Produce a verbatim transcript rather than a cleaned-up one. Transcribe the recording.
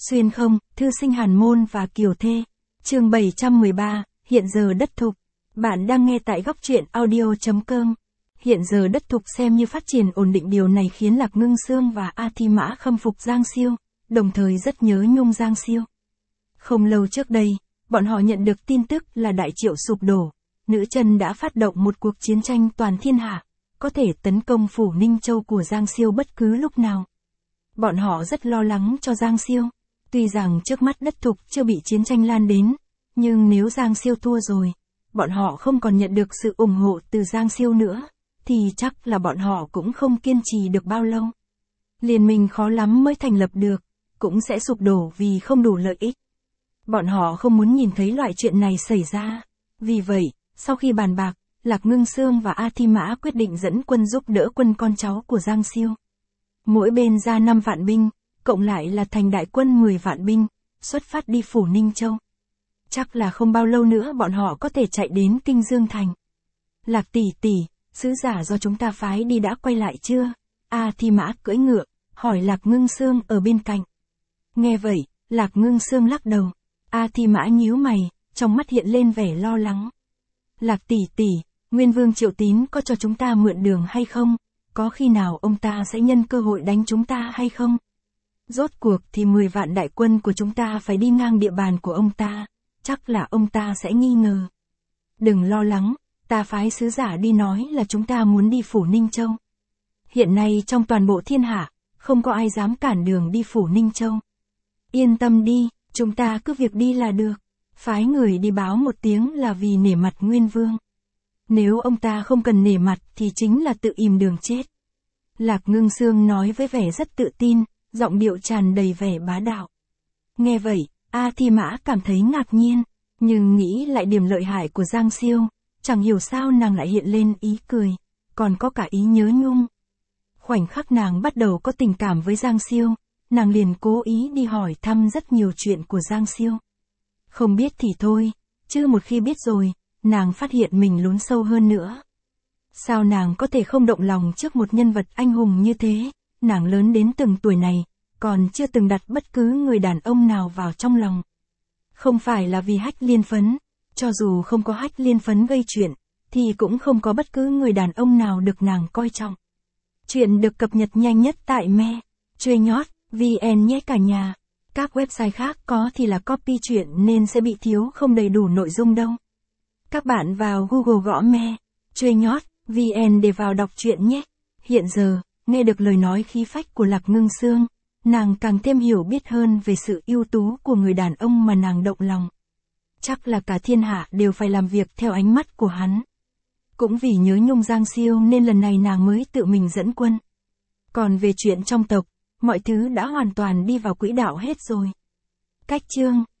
Xuyên không, thư sinh Hàn Môn và Kiều Thê. Chương bảy trăm mười ba, hiện giờ đất thục. Bạn đang nghe tại góc truyện audio chấm com. Hiện giờ đất thục xem như phát triển ổn định, điều này khiến Lạc Ngưng Sương và A Thi Mã khâm phục Giang Siêu, đồng thời rất nhớ nhung Giang Siêu. Không lâu trước đây, bọn họ nhận được tin tức là Đại Triệu sụp đổ, nữ chân đã phát động một cuộc chiến tranh toàn thiên hạ, có thể tấn công phủ Ninh Châu của Giang Siêu bất cứ lúc nào. Bọn họ rất lo lắng cho Giang Siêu, tuy rằng trước mắt đất thục chưa bị chiến tranh lan đến, nhưng nếu Giang Siêu thua rồi, bọn họ không còn nhận được sự ủng hộ từ Giang Siêu nữa, thì chắc là bọn họ cũng không kiên trì được bao lâu. Liên minh khó lắm mới thành lập được, cũng sẽ sụp đổ vì không đủ lợi ích. Bọn họ không muốn nhìn thấy loại chuyện này xảy ra. Vì vậy, sau khi bàn bạc, Lạc Ngưng Sương và A Thi Mã quyết định dẫn quân giúp đỡ quân con cháu của Giang Siêu. Mỗi bên ra năm vạn binh, cộng lại là thành đại quân mười vạn binh, xuất phát đi phủ Ninh Châu. Chắc là không bao lâu nữa bọn họ có thể chạy đến Kinh Dương Thành. Lạc tỷ tỷ, sứ giả do chúng ta phái đi đã quay lại chưa? A Thi Mã cưỡi ngựa, hỏi Lạc Ngưng Sương ở bên cạnh. Nghe vậy, Lạc Ngưng Sương lắc đầu. A Thi Mã nhíu mày, trong mắt hiện lên vẻ lo lắng. Lạc tỷ tỷ, Nguyên Vương Triệu Tín có cho chúng ta mượn đường hay không? Có khi nào ông ta sẽ nhân cơ hội đánh chúng ta hay không? Rốt cuộc thì mười vạn đại quân của chúng ta phải đi ngang địa bàn của ông ta, chắc là ông ta sẽ nghi ngờ. Đừng lo lắng, ta phái sứ giả đi nói là chúng ta muốn đi phủ Ninh Châu. Hiện nay trong toàn bộ thiên hạ, không có ai dám cản đường đi phủ Ninh Châu. Yên tâm đi, chúng ta cứ việc đi là được. Phái người đi báo một tiếng là vì nể mặt Nguyên Vương. Nếu ông ta không cần nể mặt thì chính là tự ìm đường chết. Lạc Ngưng Sương nói với vẻ rất tự tin, giọng điệu tràn đầy vẻ bá đạo. Nghe vậy, A Thi Mã cảm thấy ngạc nhiên, nhưng nghĩ lại điểm lợi hại của Giang Siêu, chẳng hiểu sao nàng lại hiện lên ý cười, còn có cả ý nhớ nhung. Khoảnh khắc nàng bắt đầu có tình cảm với Giang Siêu, nàng liền cố ý đi hỏi thăm rất nhiều chuyện của Giang Siêu. Không biết thì thôi, chứ một khi biết rồi, nàng phát hiện mình lún sâu hơn nữa. Sao nàng có thể không động lòng trước một nhân vật anh hùng như thế? Nàng lớn đến từng tuổi này, còn chưa từng đặt bất cứ người đàn ông nào vào trong lòng. Không phải là vì Hách Liên Phấn, cho dù không có Hách Liên Phấn gây chuyện, thì cũng không có bất cứ người đàn ông nào được nàng coi trọng. Chuyện được cập nhật nhanh nhất tại me choi nhot vn nhé cả nhà. Các website khác có thì là copy chuyện nên sẽ bị thiếu không đầy đủ nội dung đâu. Các bạn vào Google gõ me choi nhot vn để vào đọc truyện nhé. Hiện giờ, nghe được lời nói khí phách của Lạc Ngưng Sương, nàng càng thêm hiểu biết hơn về sự ưu tú của người đàn ông mà nàng động lòng. Chắc là cả thiên hạ đều phải làm việc theo ánh mắt của hắn. Cũng vì nhớ nhung Giang Siêu nên lần này nàng mới tự mình dẫn quân. Còn về chuyện trong tộc, mọi thứ đã hoàn toàn đi vào quỹ đạo hết rồi. Cách chương